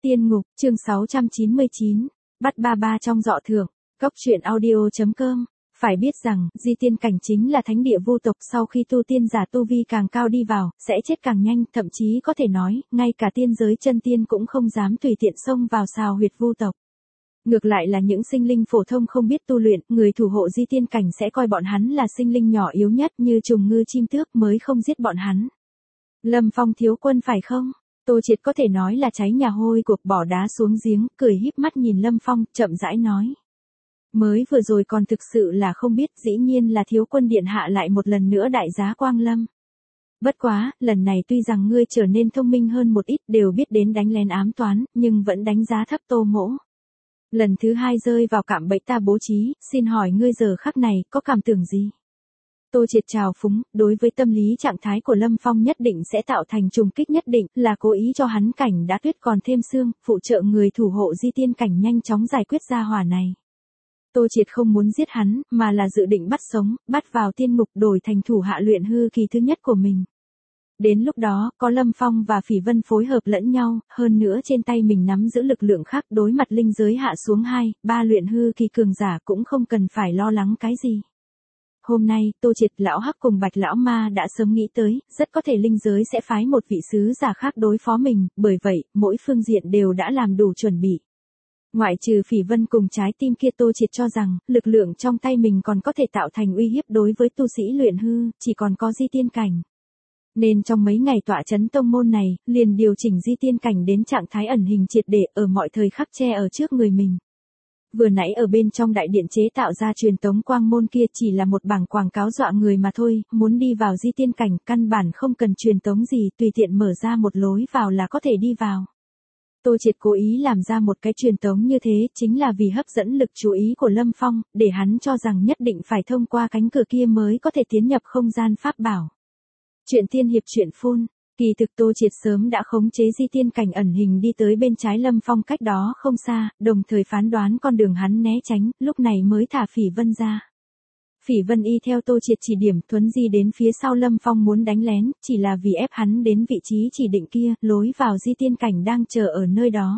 Tiên ngục, chương 699, bắt ba ba trong dọ thưởng, Cốc truyện audio.com. Phải biết rằng, Di Tiên Cảnh chính là thánh địa vô tộc, sau khi tu tiên giả tu vi càng cao đi vào, sẽ chết càng nhanh, thậm chí có thể nói, ngay cả tiên giới chân tiên cũng không dám tùy tiện xông vào xào huyệt vô tộc. Ngược lại là những sinh linh phổ thông không biết tu luyện, người thủ hộ Di Tiên Cảnh sẽ coi bọn hắn là sinh linh nhỏ yếu nhất như trùng ngư chim tước mới không giết bọn hắn. Lâm Phong thiếu quân phải không? Tô Triệt có thể nói là cháy nhà hôi cuộc, bỏ đá xuống giếng, cười híp mắt nhìn Lâm Phong, chậm rãi nói. Mới vừa rồi còn thực sự là không biết, dĩ nhiên là thiếu quân điện hạ lại một lần nữa đại giá quang lâm. Bất quá, lần này tuy rằng ngươi trở nên thông minh hơn một ít, đều biết đến đánh lén ám toán, nhưng vẫn đánh giá thấp Tô Mỗ. Lần thứ hai rơi vào cạm bẫy ta bố trí, xin hỏi ngươi giờ khắc này có cảm tưởng gì? Tô Triệt trào phúng, đối với tâm lý trạng thái của Lâm Phong nhất định sẽ tạo thành trùng kích nhất định, là cố ý cho hắn cảnh đã tuyết còn thêm xương, phụ trợ người thủ hộ Di Tiên Cảnh nhanh chóng giải quyết gia hỏa này. Tô Triệt không muốn giết hắn, mà là dự định bắt sống, bắt vào tiên ngục đổi thành thủ hạ luyện hư kỳ thứ nhất của mình. Đến lúc đó, có Lâm Phong và Phỉ Vân phối hợp lẫn nhau, hơn nữa trên tay mình nắm giữ lực lượng khác, đối mặt linh giới hạ xuống 2, 3 luyện hư kỳ cường giả cũng không cần phải lo lắng cái gì. Hôm nay, Tô Triệt lão hắc cùng Bạch lão ma đã sớm nghĩ tới, rất có thể linh giới sẽ phái một vị sứ giả khác đối phó mình, bởi vậy, mỗi phương diện đều đã làm đủ chuẩn bị. Ngoại trừ Phỉ Vân cùng trái tim kia, Tô Triệt cho rằng, lực lượng trong tay mình còn có thể tạo thành uy hiếp đối với tu sĩ luyện hư, chỉ còn có Di Tiên Cảnh. Nên trong mấy ngày tọa chấn tông môn này, liền điều chỉnh Di Tiên Cảnh đến trạng thái ẩn hình triệt để ở mọi thời khắc che ở trước người mình. Vừa nãy ở bên trong đại điện chế tạo ra truyền tống quang môn kia chỉ là một bảng quảng cáo dọa người mà thôi, muốn đi vào Di Tiên Cảnh căn bản không cần truyền tống gì, tùy tiện mở ra một lối vào là có thể đi vào. Tô Triệt cố ý làm ra một cái truyền tống như thế, chính là vì hấp dẫn lực chú ý của Lâm Phong, để hắn cho rằng nhất định phải thông qua cánh cửa kia mới có thể tiến nhập không gian pháp bảo. Chuyện tiên hiệp chuyện phun, kỳ thực Tô Triệt sớm đã khống chế Di Tiên Cảnh ẩn hình đi tới bên trái Lâm Phong cách đó không xa, đồng thời phán đoán con đường hắn né tránh, lúc này mới thả Phỉ Vân ra. Phỉ Vân y theo Tô Triệt chỉ điểm thuấn di đến phía sau Lâm Phong muốn đánh lén, chỉ là vì ép hắn đến vị trí chỉ định kia, lối vào Di Tiên Cảnh đang chờ ở nơi đó.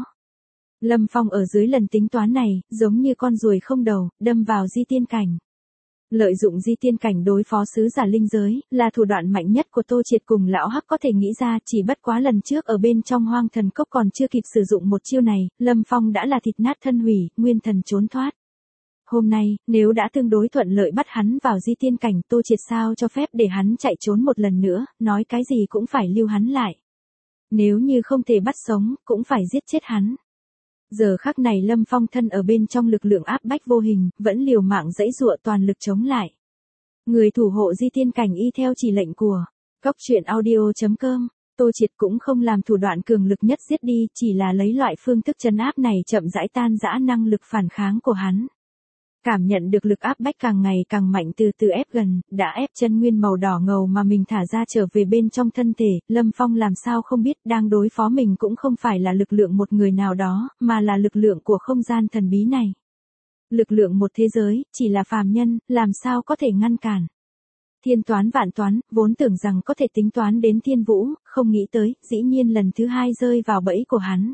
Lâm Phong ở dưới lần tính toán này, giống như con ruồi không đầu, đâm vào Di Tiên Cảnh. Lợi dụng Di Tiên Cảnh đối phó sứ giả linh giới, là thủ đoạn mạnh nhất của Tô Triệt cùng lão hắc có thể nghĩ ra, chỉ bất quá lần trước ở bên trong Hoang Thần Cốc còn chưa kịp sử dụng một chiêu này, Lâm Phong đã là thịt nát thân hủy, nguyên thần trốn thoát. Hôm nay, nếu đã tương đối thuận lợi bắt hắn vào Di Tiên Cảnh, Tô Triệt sao cho phép để hắn chạy trốn một lần nữa, nói cái gì cũng phải lưu hắn lại. Nếu như không thể bắt sống, cũng phải giết chết hắn. Giờ khắc này Lâm Phong thân ở bên trong lực lượng áp bách vô hình, vẫn liều mạng giãy giụa toàn lực chống lại. Người thủ hộ Di Tiên Cảnh y theo chỉ lệnh của Cốc truyện audio.com. Tô Triệt cũng không làm thủ đoạn cường lực nhất giết đi, chỉ là lấy loại phương thức trấn áp này chậm rãi tan rã năng lực phản kháng của hắn. Cảm nhận được lực áp bách càng ngày càng mạnh từ từ ép gần, đã ép chân nguyên màu đỏ ngầu mà mình thả ra trở về bên trong thân thể, Lâm Phong làm sao không biết đang đối phó mình cũng không phải là lực lượng một người nào đó, mà là lực lượng của không gian thần bí này. Lực lượng một thế giới, chỉ là phàm nhân, làm sao có thể ngăn cản. Thiên toán vạn toán, vốn tưởng rằng có thể tính toán đến thiên vũ, không nghĩ tới, dĩ nhiên lần thứ hai rơi vào bẫy của hắn.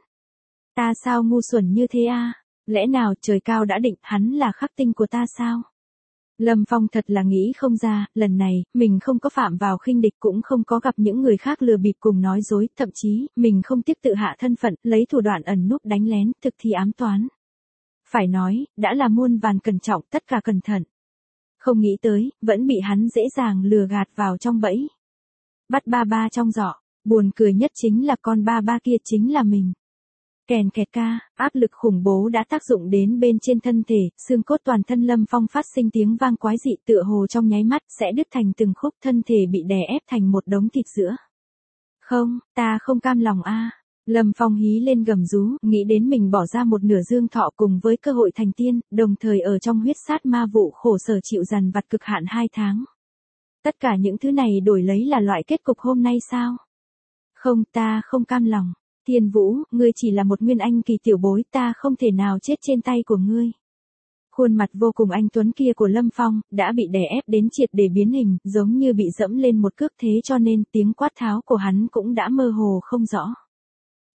Ta sao ngu xuẩn như thế a? Lẽ nào trời cao đã định hắn là khắc tinh của ta sao? Lâm Phong thật là nghĩ không ra, lần này, mình không có phạm vào khinh địch cũng không có gặp những người khác lừa bịp cùng nói dối, thậm chí, mình không tiếc tự hạ thân phận, lấy thủ đoạn ẩn núp đánh lén, thực thi ám toán. Phải nói, đã là muôn vàn cẩn trọng, tất cả cẩn thận. Không nghĩ tới, vẫn bị hắn dễ dàng lừa gạt vào trong bẫy. Bắt ba ba trong giỏ, buồn cười nhất chính là con ba ba kia chính là mình. Kèn kẹt ca, áp lực khủng bố đã tác dụng đến bên trên thân thể, xương cốt toàn thân Lâm Phong phát sinh tiếng vang quái dị tựa hồ trong nháy mắt sẽ đứt thành từng khúc, thân thể bị đè ép thành một đống thịt giữa. Không, ta không cam lòng a. Lâm Phong hí lên gầm rú, nghĩ đến mình bỏ ra một nửa dương thọ cùng với cơ hội thành tiên, đồng thời ở trong huyết sát ma vụ khổ sở chịu dằn vặt cực hạn 2 tháng. Tất cả những thứ này đổi lấy là loại kết cục hôm nay sao? Không, ta không cam lòng. Thiên Vũ, ngươi chỉ là một nguyên anh kỳ tiểu bối, ta không thể nào chết trên tay của ngươi. Khuôn mặt vô cùng anh tuấn kia của Lâm Phong, đã bị đè ép đến triệt để biến hình, giống như bị dẫm lên một cước thế cho nên tiếng quát tháo của hắn cũng đã mơ hồ không rõ.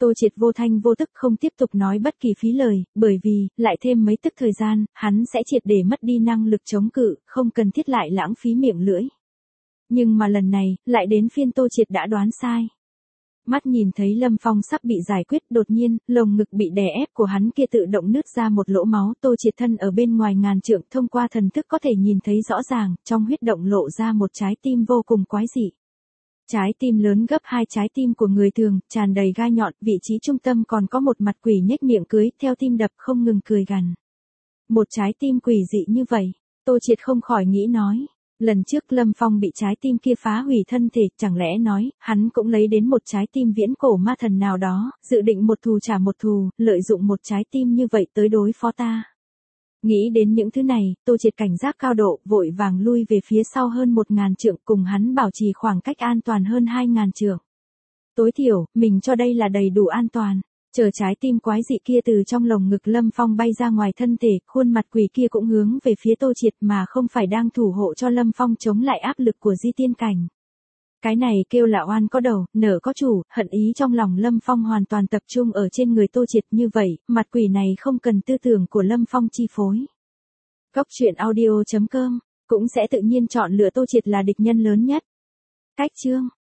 Tô Triệt vô thanh vô tức không tiếp tục nói bất kỳ phí lời, bởi vì, lại thêm mấy tức thời gian, hắn sẽ triệt để mất đi năng lực chống cự, không cần thiết lại lãng phí miệng lưỡi. Nhưng mà lần này, lại đến phiên Tô Triệt đã đoán sai. Mắt nhìn thấy Lâm Phong sắp bị giải quyết, đột nhiên, lồng ngực bị đè ép của hắn kia tự động nứt ra một lỗ máu. Tô Triệt thân ở bên ngoài ngàn trượng, thông qua thần thức có thể nhìn thấy rõ ràng, trong huyết động lộ ra một trái tim vô cùng quái dị. Trái tim lớn gấp 2 trái tim của người thường, tràn đầy gai nhọn, vị trí trung tâm còn có một mặt quỷ nhếch miệng cưới, theo tim đập không ngừng cười gằn. Một trái tim quỷ dị như vậy, Tô Triệt không khỏi nghĩ nói. Lần trước Lâm Phong bị trái tim kia phá hủy thân thể, chẳng lẽ nói, hắn cũng lấy đến một trái tim viễn cổ ma thần nào đó, dự định một thù trả một thù, lợi dụng một trái tim như vậy tới đối phó ta. Nghĩ đến những thứ này, Tô Triệt cảnh giác cao độ, vội vàng lui về phía sau hơn 1000 trượng, cùng hắn bảo trì khoảng cách an toàn hơn 2000 trượng. Tối thiểu, mình cho đây là đầy đủ an toàn. Chờ trái tim quái dị kia từ trong lồng ngực Lâm Phong bay ra ngoài thân thể, khuôn mặt quỷ kia cũng hướng về phía Tô Triệt mà không phải đang thủ hộ cho Lâm Phong chống lại áp lực của di tiên cảnh. Cái này kêu là oan có đầu, nợ có chủ, hận ý trong lòng Lâm Phong hoàn toàn tập trung ở trên người Tô Triệt, như vậy, mặt quỷ này không cần tư tưởng của Lâm Phong chi phối. Góc truyện audio.com cũng sẽ tự nhiên chọn lựa Tô Triệt là địch nhân lớn nhất. Cách chương